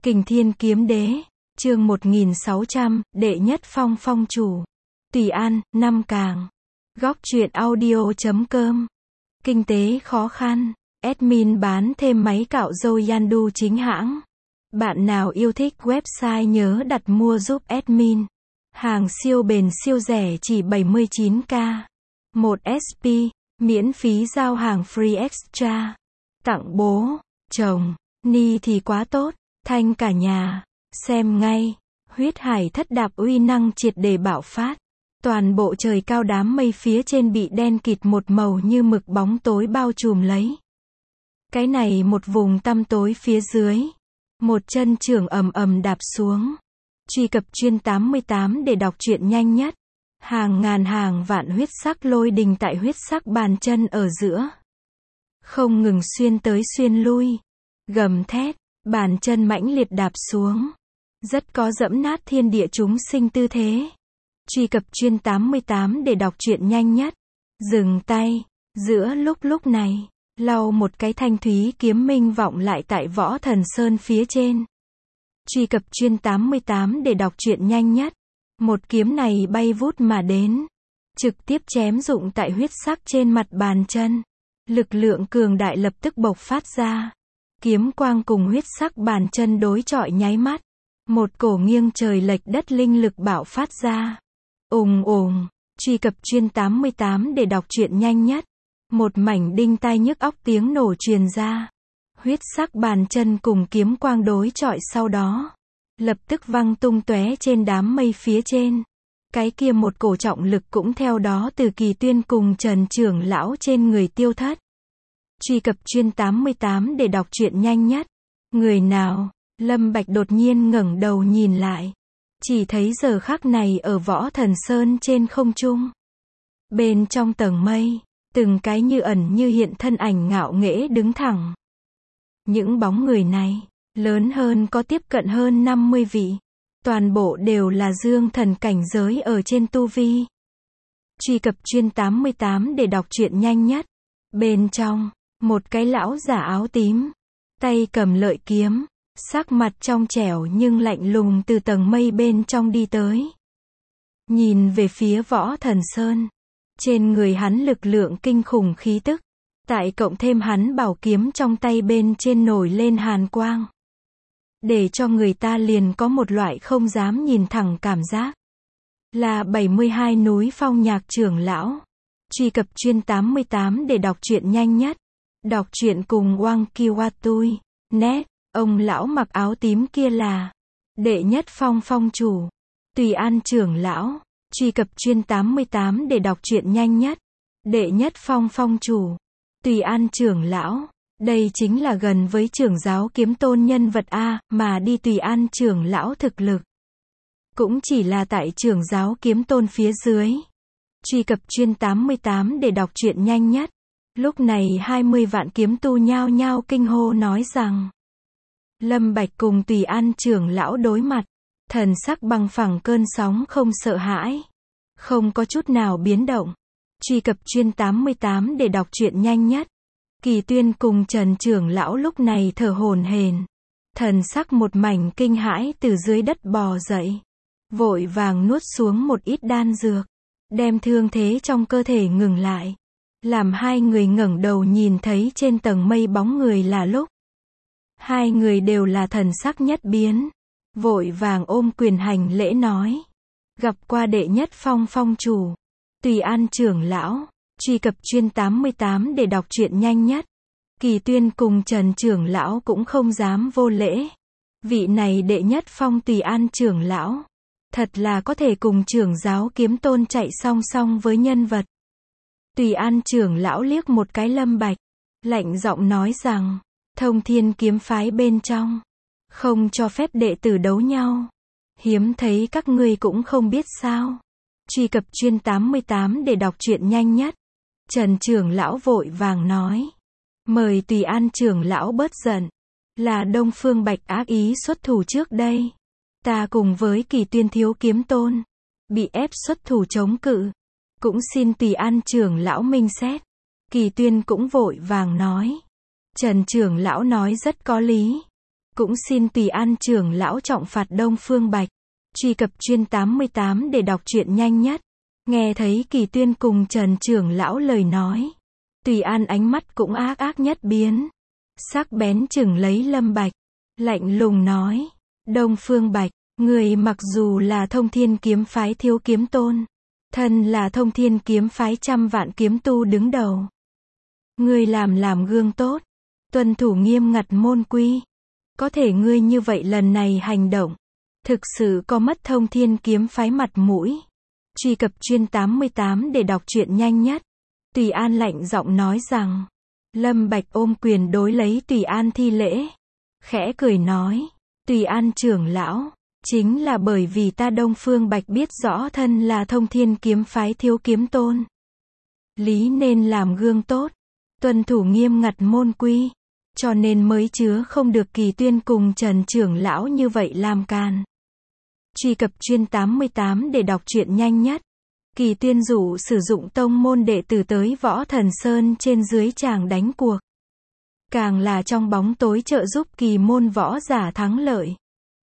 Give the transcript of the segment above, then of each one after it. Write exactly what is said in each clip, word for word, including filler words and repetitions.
Kình Thiên Kiếm Đế, chương một nghìn sáu trăm, đệ nhất phong phong chủ. Tùy An, Năm Càng. Góc truyện audio chấm com. Kinh tế khó khăn. Admin bán thêm máy cạo râu Yandu chính hãng. Bạn nào yêu thích website nhớ đặt mua giúp admin. Hàng siêu bền siêu rẻ chỉ bảy mươi chín k. một ét pê, miễn phí giao hàng free extra. Tặng bố, chồng, ni thì quá tốt, thanh cả nhà. Xem ngay, huyết hải thất đạp uy năng triệt để bạo phát. Toàn bộ trời cao đám mây phía trên bị đen kịt một màu như mực bóng tối bao trùm lấy. Cái này một vùng tăm tối phía dưới. Một chân trưởng ầm ầm đạp xuống. Truy cập chuyên tám mươi tám để đọc truyện nhanh nhất. Hàng ngàn hàng vạn huyết sắc lôi đình tại huyết sắc bàn chân ở giữa. Không ngừng xuyên tới xuyên lui. Gầm thét, bàn chân mãnh liệt đạp xuống. Rất có dẫm nát thiên địa chúng sinh tư thế. Truy cập chuyên tám mươi tám để đọc truyện nhanh nhất. Dừng tay. Giữa lúc lúc này, lau một cái thanh thúy kiếm minh vọng lại tại Võ Thần Sơn phía trên. Truy cập chuyên tám mươi tám để đọc truyện nhanh nhất. Một kiếm này bay vút mà đến. Trực tiếp chém rụng tại huyết sắc trên mặt bàn chân. Lực lượng cường đại lập tức bộc phát ra. Kiếm quang cùng huyết sắc bàn chân đối chọi nháy mắt. Một cổ nghiêng trời lệch đất linh lực bạo phát ra. Ùng ùng, truy cập chuyên tám mươi tám để đọc truyện nhanh nhất. Một mảnh đinh tai nhức óc tiếng nổ truyền ra. Huyết sắc bàn chân cùng kiếm quang đối chọi sau đó. Lập tức văng tung tóe trên đám mây phía trên. Cái kia một cổ trọng lực cũng theo đó từ Kỳ Tuyên cùng Trần trưởng lão trên người tiêu thất. Truy cập chuyên tám mươi tám để đọc truyện nhanh nhất. Người nào? Lâm Bạch đột nhiên ngẩng đầu nhìn lại. Chỉ thấy giờ khắc này ở Võ Thần Sơn trên không trung. Bên trong tầng mây, từng cái như ẩn như hiện thân ảnh ngạo nghễ đứng thẳng. Những bóng người này, lớn hơn có tiếp cận hơn năm mươi vị. Toàn bộ đều là dương thần cảnh giới ở trên tu vi. Truy cập chuyên tám mươi tám để đọc truyện nhanh nhất. Bên trong, một cái lão giả áo tím. Tay cầm lợi kiếm. Sắc mặt trong trẻo nhưng lạnh lùng từ tầng mây bên trong đi tới. Nhìn về phía Võ Thần Sơn. Trên người hắn lực lượng kinh khủng khí tức. Tại cộng thêm hắn bảo kiếm trong tay bên trên nổi lên hàn quang. Để cho người ta liền có một loại không dám nhìn thẳng cảm giác. Là bảy mươi hai núi phong nhạc trưởng lão. Truy cập chuyên tám mươi tám để đọc truyện nhanh nhất. Đọc truyện cùng Wang Kiwatui. Net. Ông lão mặc áo tím kia là đệ nhất phong phong chủ. Tùy An trưởng lão. Truy cập chuyên tám mươi tám để đọc truyện nhanh nhất. Đệ nhất phong phong chủ. Tùy An trưởng lão. Đây chính là gần với trưởng giáo kiếm tôn nhân vật A, mà đi Tùy An trưởng lão thực lực. Cũng chỉ là tại trưởng giáo kiếm tôn phía dưới. Truy cập chuyên tám mươi tám để đọc truyện nhanh nhất. Lúc này hai mươi vạn kiếm tu nhao nhao kinh hô nói rằng. Lâm Bạch cùng Tùy An trưởng lão đối mặt. Thần sắc bằng phẳng cơn sóng không sợ hãi. Không có chút nào biến động. Truy cập chuyên tám mươi tám để đọc truyện nhanh nhất. Kỳ Tuyên cùng Trần trưởng lão lúc này thở hổn hển. Thần sắc một mảnh kinh hãi từ dưới đất bò dậy. Vội vàng nuốt xuống một ít đan dược. Đem thương thế trong cơ thể ngừng lại. Làm hai người ngẩng đầu nhìn thấy trên tầng mây bóng người là lúc. Hai người đều là thần sắc nhất biến. Vội vàng ôm quyền hành lễ nói. Gặp qua đệ nhất phong phong chủ. Tùy An trưởng lão. Truy cập chuyên tám mươi tám để đọc truyện nhanh nhất. Kỳ Tuyên cùng Trần trưởng lão cũng không dám vô lễ. Vị này đệ nhất phong Tùy An trưởng lão. Thật là có thể cùng trưởng giáo kiếm tôn chạy song song với nhân vật. Tùy An trưởng lão liếc một cái Lâm Bạch. Lạnh giọng nói rằng. Thông Thiên kiếm phái bên trong. Không cho phép đệ tử đấu nhau. Hiếm thấy các ngươi cũng không biết sao. Truy cập chuyên tám mươi tám để đọc truyện nhanh nhất. Trần trưởng lão vội vàng nói. Mời Tùy An trưởng lão bớt giận. Là Đông Phương Bạch ác ý xuất thủ trước đây. Ta cùng với Kỳ Tuyên thiếu kiếm tôn. Bị ép xuất thủ chống cự. Cũng xin Tùy An trưởng lão minh xét. Kỳ Tuyên cũng vội vàng nói. Trần trưởng lão nói rất có lý. Cũng xin Tùy An trưởng lão trọng phạt Đông Phương Bạch. Truy cập chuyên tám mươi tám để đọc truyện nhanh nhất. Nghe thấy Kỳ Tuyên cùng Trần trưởng lão lời nói, Tùy An ánh mắt cũng ác ác nhất biến. Sắc bén chừng lấy Lâm Bạch, lạnh lùng nói, Đông Phương Bạch, người mặc dù là Thông Thiên kiếm phái thiếu kiếm tôn, thân là Thông Thiên kiếm phái trăm vạn kiếm tu đứng đầu. Ngươi làm làm gương tốt, tuân thủ nghiêm ngặt môn quy. Có thể ngươi như vậy lần này hành động, thực sự có mất Thông Thiên kiếm phái mặt mũi. Truy cập chuyên tám mươi tám để đọc truyện nhanh nhất. Tùy An lạnh giọng nói rằng, Lâm Bạch ôm quyền đối lấy Tùy An thi lễ, khẽ cười nói, Tùy An trưởng lão, chính là bởi vì ta Đông Phương Bạch biết rõ thân là Thông Thiên kiếm phái thiếu kiếm tôn, lý nên làm gương tốt, tuân thủ nghiêm ngặt môn quy, cho nên mới chứa không được Kỳ Tuyên cùng Trần trưởng lão như vậy làm can. Truy cập chuyên tám mươi tám để đọc truyện nhanh nhất. Kỳ Tuyên dụ sử dụng tông môn đệ tử tới Võ Thần Sơn trên dưới tràng đánh cuộc, càng là trong bóng tối trợ giúp kỳ môn võ giả thắng lợi.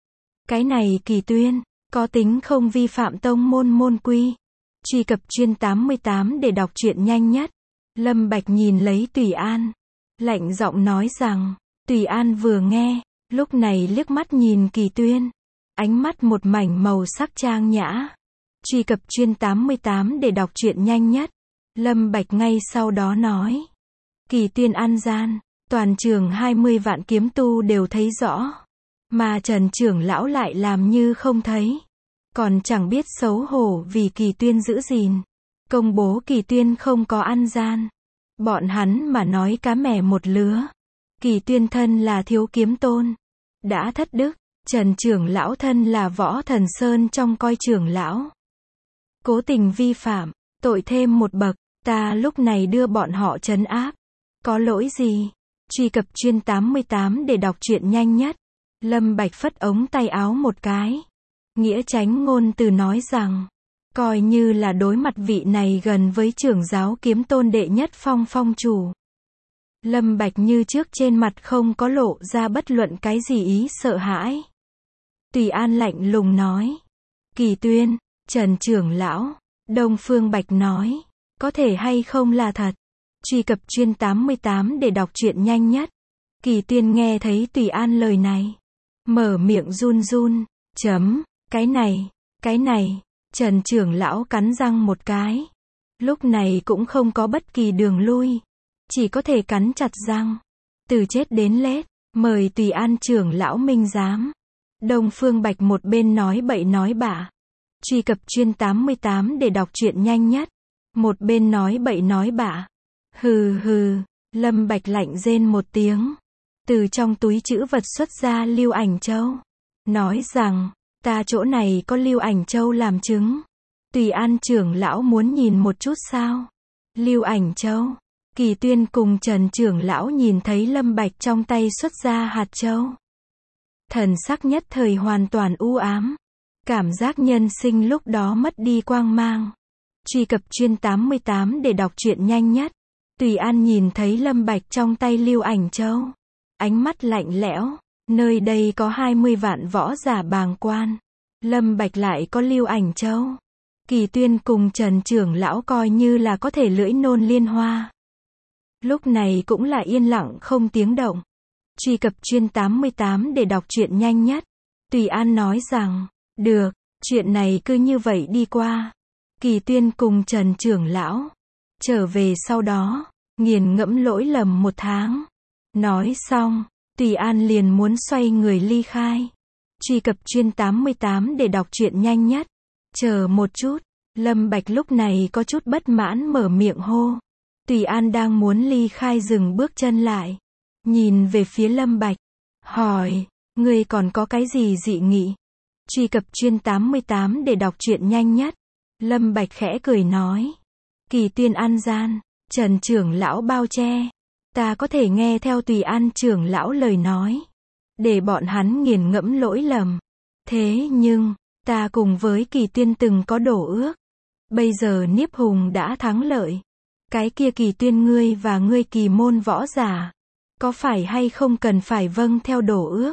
Cái này Kỳ Tuyên có tính không vi phạm tông môn môn quy. Truy cập chuyên tám mươi tám để đọc truyện nhanh nhất. Lâm Bạch nhìn lấy Tùy An, lạnh giọng nói rằng, Tùy An vừa nghe, lúc này liếc mắt nhìn Kỳ Tuyên, ánh mắt một mảnh màu sắc trang nhã. Truy cập chuyên tám mươi tám để đọc truyện nhanh nhất. Lâm Bạch ngay sau đó nói, Kỳ Tuyên ăn gian, toàn trường hai mươi vạn kiếm tu đều thấy rõ, mà Trần trưởng lão lại làm như không thấy, còn chẳng biết xấu hổ vì Kỳ Tuyên giữ gìn, công bố Kỳ Tuyên không có ăn gian. Bọn hắn mà nói cá mè một lứa. Kỳ Tuyên thân là thiếu kiếm tôn, đã thất đức. Trần trưởng lão thân là Võ Thần Sơn trong coi trưởng lão, cố tình vi phạm, tội thêm một bậc, ta lúc này đưa bọn họ trấn áp, có lỗi gì? Truy cập chuyên tám mươi tám để đọc truyện nhanh nhất. Lâm Bạch phất ống tay áo một cái, nghĩa tránh ngôn từ nói rằng, coi như là đối mặt vị này gần với trưởng giáo kiếm tôn đệ nhất phong phong chủ. Lâm Bạch như trước trên mặt không có lộ ra bất luận cái gì ý sợ hãi. Tùy An lạnh lùng nói, Kỳ Tuyên, Trần trưởng lão, Đông Phương Bạch nói, có thể hay không là thật? Truy cập chuyên tám mươi tám để đọc truyện nhanh nhất. Kỳ Tuyên nghe thấy Tùy An lời này, mở miệng run run, chấm, cái này, cái này, Trần trưởng lão cắn răng một cái. Lúc này cũng không có bất kỳ đường lui, chỉ có thể cắn chặt răng, từ chết đến lết, mời Tùy An trưởng lão minh giám. Đông Phương Bạch một bên nói bậy nói bạ. Truy cập chuyên tám mươi tám để đọc truyện nhanh nhất. Một bên nói bậy nói bạ. Hừ hừ, Lâm Bạch lạnh rên một tiếng, từ trong túi trữ vật xuất ra Lưu Ảnh Châu, nói rằng, ta chỗ này có Lưu Ảnh Châu làm chứng. Tùy An trưởng lão muốn nhìn một chút sao? Lưu Ảnh Châu. Kỳ Tuyên cùng Trần trưởng lão nhìn thấy Lâm Bạch trong tay xuất ra hạt châu, thần sắc nhất thời hoàn toàn u ám, cảm giác nhân sinh lúc đó mất đi quang mang. Truy cập chuyên tám mươi tám để đọc truyện nhanh nhất. Tùy An nhìn thấy Lâm Bạch trong tay Lưu Ảnh Châu, ánh mắt lạnh lẽo, nơi đây có hai mươi vạn võ giả bàng quan, Lâm Bạch lại có Lưu Ảnh Châu. Kỳ Tuyên cùng Trần trưởng lão coi như là có thể lưỡi nôn liên hoa, lúc này cũng là yên lặng không tiếng động. Truy cập chuyên tám mươi tám để đọc truyện nhanh nhất. Tùy An nói rằng, được, chuyện này cứ như vậy đi qua. Kỳ Tuyên cùng Trần trưởng lão trở về sau đó, nghiền ngẫm lỗi lầm một tháng. Nói xong, Tùy An liền muốn xoay người ly khai. Truy cập chuyên tám mươi tám để đọc truyện nhanh nhất. Chờ một chút, Lâm Bạch lúc này có chút bất mãn mở miệng hô. Tùy An đang muốn ly khai dừng bước chân lại, nhìn về phía Lâm Bạch, hỏi, ngươi còn có cái gì dị nghị? Truy cập chuyên tám mươi tám để đọc truyện nhanh nhất. Lâm Bạch khẽ cười nói, Kỳ Tuyên ăn gian, Trần trưởng lão bao che, ta có thể nghe theo Tùy An trưởng lão lời nói, để bọn hắn nghiền ngẫm lỗi lầm. Thế nhưng, ta cùng với Kỳ Tuyên từng có đổ ước, bây giờ Niếp Hùng đã thắng lợi, cái kia Kỳ Tuyên ngươi và ngươi kỳ môn võ giả, có phải hay không cần phải vâng theo đổ ước?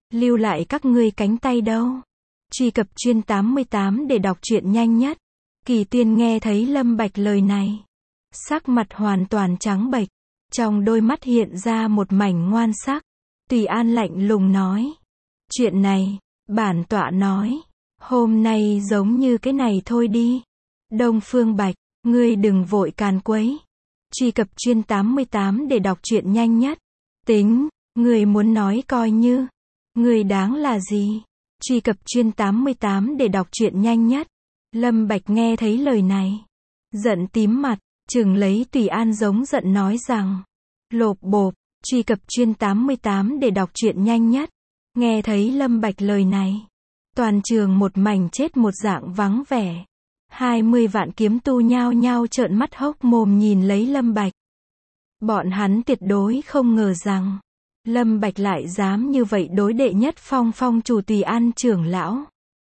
Lưu lại các ngươi cánh tay đâu. Truy cập chuyên tám mươi tám để đọc truyện nhanh nhất. Kỳ Tuyên nghe thấy Lâm Bạch lời này, sắc mặt hoàn toàn trắng bệch, trong đôi mắt hiện ra một mảnh ngoan sắc. Tùy An lạnh lùng nói, chuyện này, bản tọa nói, hôm nay giống như cái này thôi đi. Đông Phương Bạch, ngươi đừng vội càn quấy. Truy cập chuyên tám mươi tám để đọc truyện nhanh nhất. Tính, ngươi muốn nói coi như, ngươi đáng là gì? Truy cập chuyên tám mươi tám để đọc truyện nhanh nhất. Lâm Bạch nghe thấy lời này, giận tím mặt, chừng lấy Tùy An giống giận nói rằng, lộp bộp. Truy cập chuyên tám mươi tám để đọc truyện nhanh nhất. Nghe thấy Lâm Bạch lời này, toàn trường một mảnh chết một dạng vắng vẻ. hai mươi vạn kiếm tu nhao nhao trợn mắt hốc mồm nhìn lấy Lâm Bạch. Bọn hắn tuyệt đối không ngờ rằng Lâm Bạch lại dám như vậy đối đệ nhất phong phong chủ Tùy An trưởng lão.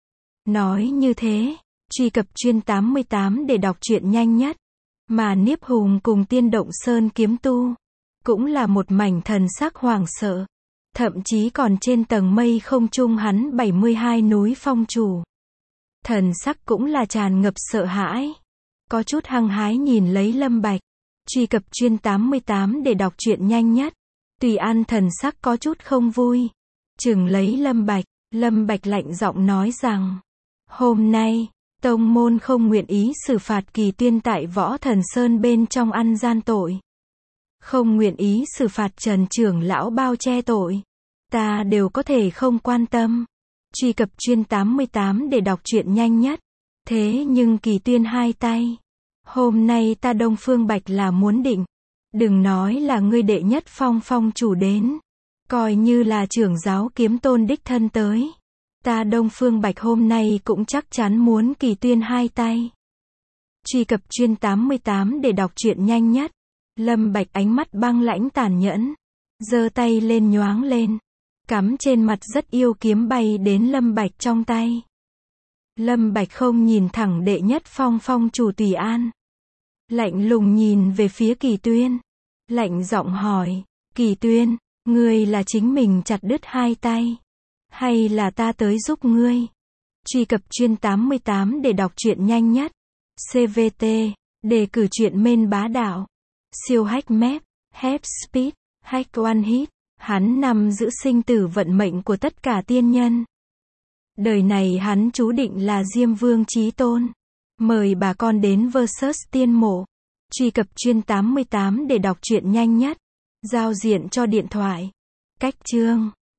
Nói như thế, truy cập chuyên tám mươi tám để đọc truyện nhanh nhất. Mà Niếp Hùng cùng Tiên Động Sơn kiếm tu cũng là một mảnh thần sắc hoảng sợ. Thậm chí còn trên tầng mây không trung hắn bảy mươi hai núi phong chủ, thần sắc cũng là tràn ngập sợ hãi, có chút hăng hái nhìn lấy Lâm Bạch. Truy cập chuyên tám mươi tám để đọc truyện nhanh nhất. Tùy An thần sắc có chút không vui, chừng lấy Lâm Bạch. Lâm Bạch lạnh giọng nói rằng, hôm nay tông môn không nguyện ý xử phạt Kỳ Tuyên tại Võ Thần Sơn bên trong ăn gian tội, không nguyện ý xử phạt Trần trưởng lão bao che tội, ta đều có thể không quan tâm. Truy cập chuyên tám mươi tám để đọc truyện nhanh nhất. Thế nhưng Kỳ Tuyên hai tay, hôm nay ta Đông Phương Bạch là muốn định, đừng nói là ngươi đệ nhất phong phong chủ đến, coi như là trưởng giáo kiếm tôn đích thân tới, ta Đông Phương Bạch hôm nay cũng chắc chắn muốn Kỳ Tuyên hai tay. Truy cập chuyên tám mươi tám để đọc truyện nhanh nhất. Lâm Bạch ánh mắt băng lãnh tàn nhẫn, giơ tay lên nhoáng lên, cắm trên mặt rất yêu kiếm bay đến Lâm Bạch trong tay. Lâm Bạch không nhìn thẳng đệ nhất phong phong chủ Tùy An, lạnh lùng nhìn về phía Kỳ Tuyên, lạnh giọng hỏi, Kỳ Tuyên, ngươi là chính mình chặt đứt hai tay, hay là ta tới giúp ngươi? Truy cập chuyên tám mươi tám để đọc truyện nhanh nhất. xê vê tê, đề cử truyện main bá đạo, siêu hack map, hep speed, hack one hit, hắn nằm giữ sinh tử vận mệnh của tất cả tiên nhân. Đời này hắn chú định là Diêm Vương chí tôn. Mời bà con đến versus tiên mộ. Truy cập chuyên tám mươi tám để đọc truyện nhanh nhất. Giao diện cho điện thoại. Cách chương